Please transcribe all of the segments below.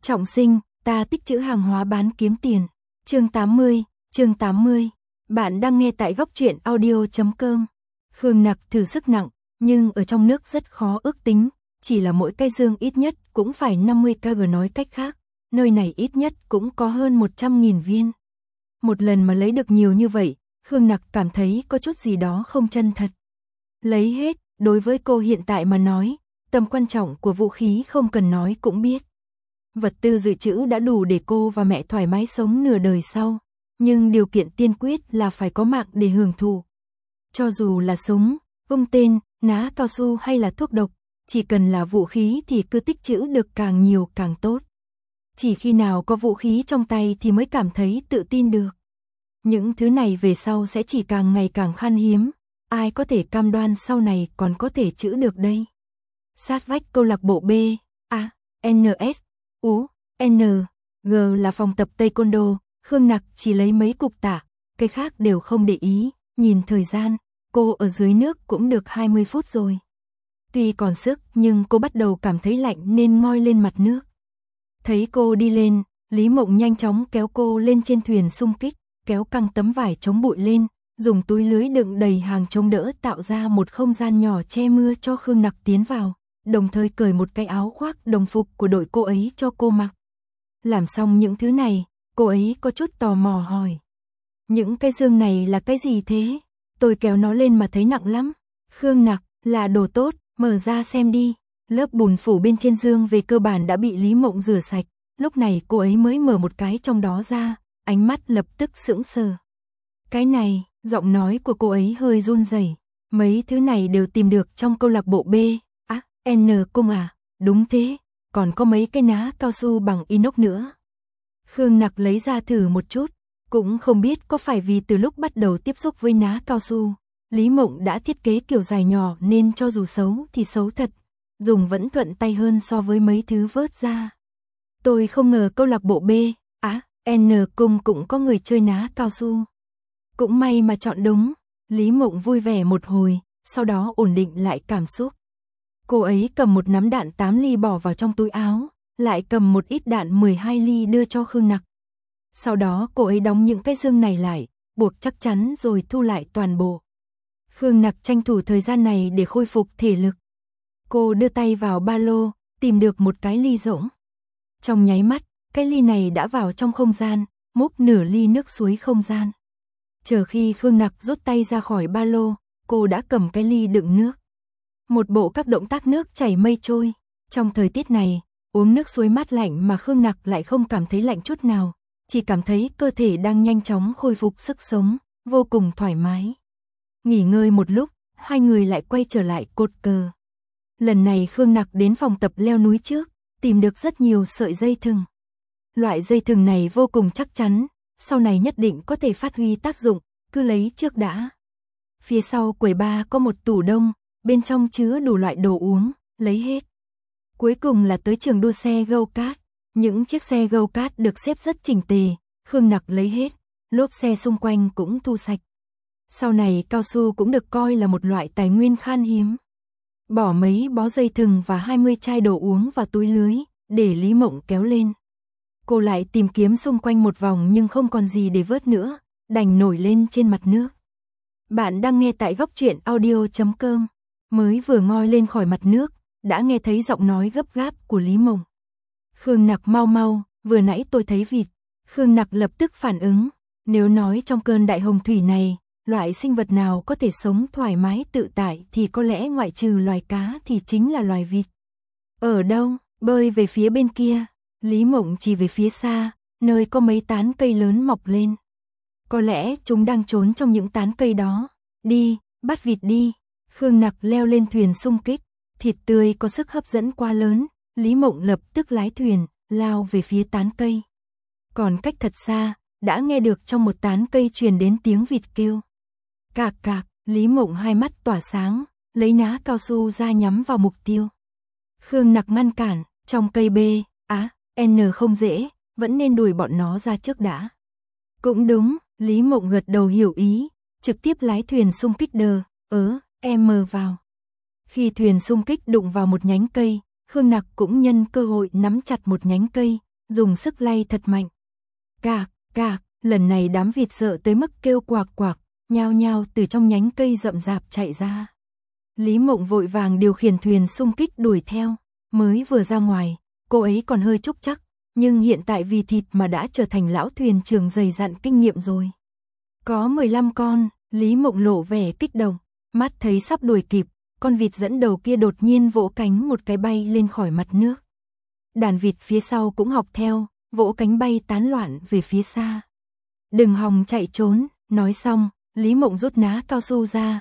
Trọng sinh, ta tích trữ hàng hóa bán kiếm tiền. Chương 80. Bạn đang nghe tại góc truyện audio.com. Khương Nặc thử sức nặng, nhưng ở trong nước rất khó ước tính, chỉ là mỗi cái dương ít nhất cũng phải 50 kg, nói cách khác, nơi này ít nhất cũng có hơn 100.000 viên. Một lần mà lấy được nhiều như vậy, Khương Nặc cảm thấy có chút gì đó không chân thật. Lấy hết, đối với cô hiện tại mà nói, tầm quan trọng của vũ khí không cần nói cũng biết. Vật tư dự trữ đã đủ để cô và mẹ thoải mái sống nửa đời sau, nhưng điều kiện tiên quyết là phải có mạng để hưởng thụ. Cho dù là súng, cung tên, ná cao su hay là thuốc độc, chỉ cần là vũ khí thì cứ tích trữ được càng nhiều càng tốt. Chỉ khi nào có vũ khí trong tay thì mới cảm thấy tự tin được. Những thứ này về sau sẽ chỉ càng ngày càng khan hiếm, ai có thể cam đoan sau này còn có thể trữ được đây. Sát vách câu lạc bộ B, A, N, S, U, N, G là phòng tập Taekwondo, Khương Nặc chỉ lấy mấy cục tạ, cái khác đều không để ý, nhìn thời gian, cô ở dưới nước cũng được 20 phút rồi. Tuy còn sức nhưng cô bắt đầu cảm thấy lạnh nên ngoi lên mặt nước. Thấy cô đi lên, Lý Mộng nhanh chóng kéo cô lên trên thuyền xung kích, kéo căng tấm vải chống bụi lên, dùng túi lưới đựng đầy hàng chống đỡ tạo ra một không gian nhỏ che mưa cho Khương Nặc tiến vào, đồng thời cởi một cái áo khoác đồng phục của đội cô ấy cho cô mặc. Làm xong những thứ này, cô ấy có chút tò mò hỏi. Những cái dương này là cái gì thế? Tôi kéo nó lên mà thấy nặng lắm. Khương Nặc, là đồ tốt, mở ra xem đi. Lớp bùn phủ bên trên dương về cơ bản đã bị Lý Mộng rửa sạch, lúc này cô ấy mới mở một cái trong đó ra, ánh mắt lập tức sững sờ. Cái này, giọng nói của cô ấy hơi run rẩy. Mấy thứ này đều tìm được trong câu lạc bộ B, A, N cung à, đúng thế, còn có mấy cái ná cao su bằng inox nữa. Khương Nặc lấy ra thử một chút, cũng không biết có phải vì từ lúc bắt đầu tiếp xúc với ná cao su, Lý Mộng đã thiết kế kiểu dài nhỏ nên cho dù xấu thì xấu thật, dùng vẫn thuận tay hơn so với mấy thứ vớt ra. Tôi không ngờ câu lạc bộ B, A, N cung cũng có người chơi ná cao su. Cũng may mà chọn đúng, Lý Mộng vui vẻ một hồi, sau đó ổn định lại cảm xúc. Cô ấy cầm một nắm đạn 8 ly bỏ vào trong túi áo, lại cầm một ít đạn 12 ly đưa cho Khương Nặc. Sau đó cô ấy đóng những cái dương này lại, buộc chắc chắn rồi thu lại toàn bộ. Khương Nặc tranh thủ thời gian này để khôi phục thể lực. Cô đưa tay vào ba lô, tìm được một cái ly rỗng. Trong nháy mắt, cái ly này đã vào trong không gian, múc nửa ly nước suối không gian. Chờ khi Khương Nặc rút tay ra khỏi ba lô, cô đã cầm cái ly đựng nước. Một bộ các động tác nước chảy mây trôi. Trong thời tiết này, uống nước suối mát lạnh mà Khương Nặc lại không cảm thấy lạnh chút nào, chỉ cảm thấy cơ thể đang nhanh chóng khôi phục sức sống, vô cùng thoải mái. Nghỉ ngơi một lúc, hai người lại quay trở lại cột cờ. Lần này Khương Nặc đến phòng tập leo núi trước, tìm được rất nhiều sợi dây thừng. Loại dây thừng này vô cùng chắc chắn, sau này nhất định có thể phát huy tác dụng, cứ lấy trước đã. Phía sau quầy bar có một tủ đông, bên trong chứa đủ loại đồ uống, lấy hết. Cuối cùng là tới trường đua xe go-kart. Những chiếc xe go-kart được xếp rất chỉnh tề, Khương Nặc lấy hết, lốp xe xung quanh cũng thu sạch. Sau này cao su cũng được coi là một loại tài nguyên khan hiếm. Bỏ mấy bó dây thừng và 20 chai đồ uống vào túi lưới, để Lý Mộng kéo lên. Cô lại tìm kiếm xung quanh một vòng nhưng không còn gì để vớt nữa, đành nổi lên trên mặt nước. Bạn đang nghe tại góc truyện audio.com. Mới vừa ngoi lên khỏi mặt nước, đã nghe thấy giọng nói gấp gáp của Lý Mộng. Khương Nặc, mau, vừa nãy tôi thấy vịt. Khương Nặc lập tức phản ứng, nếu nói trong cơn đại hồng thủy này, loại sinh vật nào có thể sống thoải mái tự tại thì có lẽ ngoại trừ loài cá thì chính là loài vịt. Ở đâu? Bơi về phía bên kia. Lý Mộng chỉ về phía xa, nơi có mấy tán cây lớn mọc lên. Có lẽ chúng đang trốn trong những tán cây đó. Đi, bắt vịt đi. Khương Nặc leo lên thuyền xung kích, thịt tươi có sức hấp dẫn quá lớn, Lý Mộng lập tức lái thuyền, lao về phía tán cây. Còn cách thật xa, đã nghe được trong một tán cây truyền đến tiếng vịt kêu. Cạc cạc, Lý Mộng hai mắt tỏa sáng, lấy ná cao su ra nhắm vào mục tiêu. Khương Nặc ngăn cản, trong cây B, A, N không dễ, vẫn nên đuổi bọn nó ra trước đã. Cũng đúng, Lý Mộng gật đầu hiểu ý, trực tiếp lái thuyền xung kích M vào. Khi thuyền xung kích đụng vào một nhánh cây, Khương Nặc cũng nhân cơ hội nắm chặt một nhánh cây, dùng sức lay thật mạnh. Cạc, cạc, lần này đám vịt sợ tới mức kêu quạc quạc, nhao nhao từ trong nhánh cây rậm rạp chạy ra. Lý Mộng vội vàng điều khiển thuyền xung kích đuổi theo, mới vừa ra ngoài, cô ấy còn hơi trúc chắc, nhưng hiện tại vì thịt mà đã trở thành lão thuyền trưởng dày dặn kinh nghiệm rồi. Có 15 con, Lý Mộng lộ vẻ kích động, mắt thấy sắp đuổi kịp, con vịt dẫn đầu kia đột nhiên vỗ cánh một cái bay lên khỏi mặt nước. Đàn vịt phía sau cũng học theo, vỗ cánh bay tán loạn về phía xa. Đừng hòng chạy trốn, nói xong, Lý Mộng rút ná cao su ra,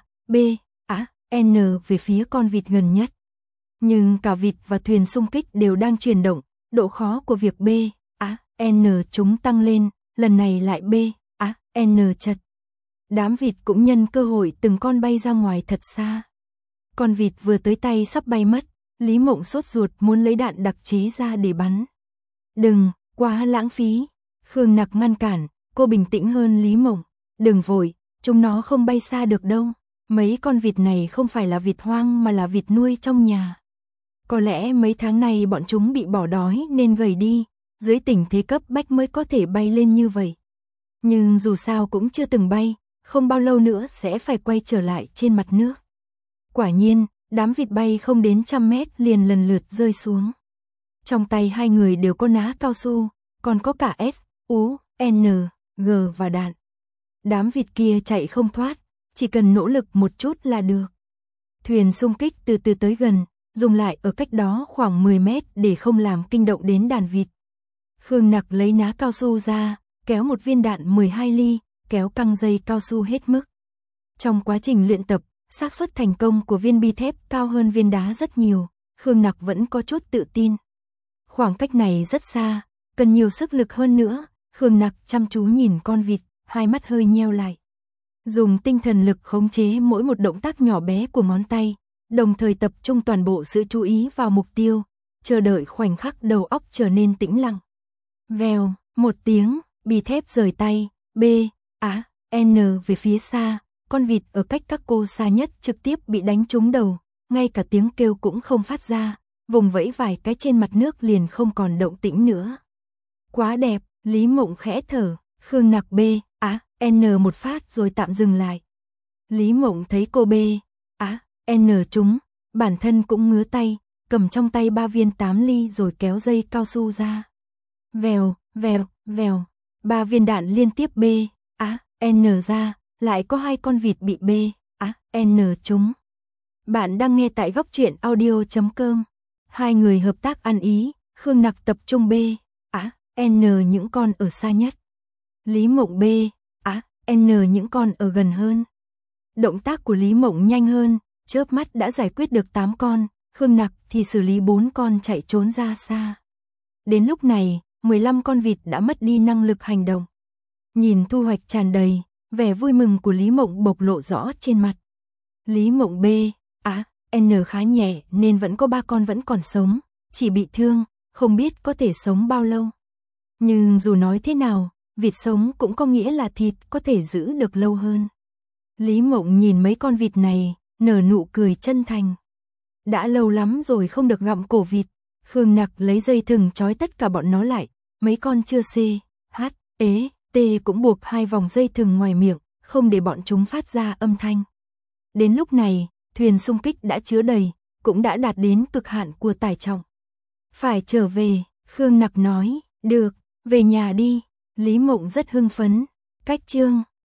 N về phía con vịt gần nhất. Nhưng cả vịt và thuyền xung kích đều đang chuyển động, độ khó của việc N chúng tăng lên, lần này lại N chật. Đám vịt cũng nhân cơ hội từng con bay ra ngoài thật xa. Con vịt vừa tới tay sắp bay mất, Lý Mộng sốt ruột muốn lấy đạn đặc chế ra để bắn. Đừng, quá lãng phí. Khương Nặc ngăn cản, cô bình tĩnh hơn Lý Mộng. Đừng vội, chúng nó không bay xa được đâu. Mấy con vịt này không phải là vịt hoang mà là vịt nuôi trong nhà. Có lẽ mấy tháng này bọn chúng bị bỏ đói nên gầy đi, dưới tình thế cấp bách mới có thể bay lên như vậy. Nhưng dù sao cũng chưa từng bay, không bao lâu nữa sẽ phải quay trở lại trên mặt nước. Quả nhiên, đám vịt bay không đến 100 mét liền lần lượt rơi xuống. Trong tay hai người đều có ná cao su, còn có cả S, U, N, G và đạn. Đám vịt kia chạy không thoát, chỉ cần nỗ lực một chút là được. Thuyền xung kích từ từ tới gần, dùng lại ở cách đó khoảng 10 mét để không làm kinh động đến đàn vịt. Khương Nặc lấy ná cao su ra, kéo một viên đạn 12 ly, kéo căng dây cao su hết mức. Trong quá trình luyện tập, xác suất thành công của viên bi thép cao hơn viên đá rất nhiều, Khương Nặc vẫn có chút tự tin. Khoảng cách này rất xa, cần nhiều sức lực hơn nữa, Khương Nặc chăm chú nhìn con vịt, hai mắt hơi nheo lại. Dùng tinh thần lực khống chế mỗi một động tác nhỏ bé của ngón tay, đồng thời tập trung toàn bộ sự chú ý vào mục tiêu, chờ đợi khoảnh khắc đầu óc trở nên tĩnh lặng. Vèo, một tiếng, bi thép rời tay, N về phía xa, con vịt ở cách các cô xa nhất trực tiếp bị đánh trúng đầu, ngay cả tiếng kêu cũng không phát ra, vùng vẫy vài cái trên mặt nước liền không còn động tĩnh nữa. Quá đẹp, Lý Mộng khẽ thở, Khương Nặc N một phát rồi tạm dừng lại. Lý Mộng thấy cô N trúng, bản thân cũng ngứa tay, cầm trong tay 3 viên 8 ly rồi kéo dây cao su ra. Vèo, vèo, vèo, 3 viên đạn liên tiếp N ra, lại có 2 con vịt bị N trúng. Bạn đang nghe tại góc truyện audio.com. Hai người hợp tác ăn ý, Khương Nặc tập trung N những con ở xa nhất. Lý Mộng N những con ở gần hơn. Động tác của Lý Mộng nhanh hơn, chớp mắt đã giải quyết được 8 con, Khương Nặc thì xử lý 4 con chạy trốn ra xa. Đến lúc này, 15 con vịt đã mất đi năng lực hành động. Nhìn thu hoạch tràn đầy, vẻ vui mừng của Lý Mộng bộc lộ rõ trên mặt. Lý Mộng N khá nhẹ nên vẫn có 3 con vẫn còn sống, chỉ bị thương, không biết có thể sống bao lâu. Nhưng dù nói thế nào, vịt sống cũng có nghĩa là thịt có thể giữ được lâu hơn. Lý Mộng nhìn mấy con vịt này, nở nụ cười chân thành. Đã lâu lắm rồi không được gặm cổ vịt, Khương Nặc lấy dây thừng trói tất cả bọn nó lại, mấy con chưa T cũng buộc 2 vòng dây thừng ngoài miệng, không để bọn chúng phát ra âm thanh. Đến lúc này, thuyền xung kích đã chứa đầy, cũng đã đạt đến cực hạn của tải trọng. Phải trở về, Khương Nặc nói, được, về nhà đi. Lý Mộng rất hưng phấn. Cách chương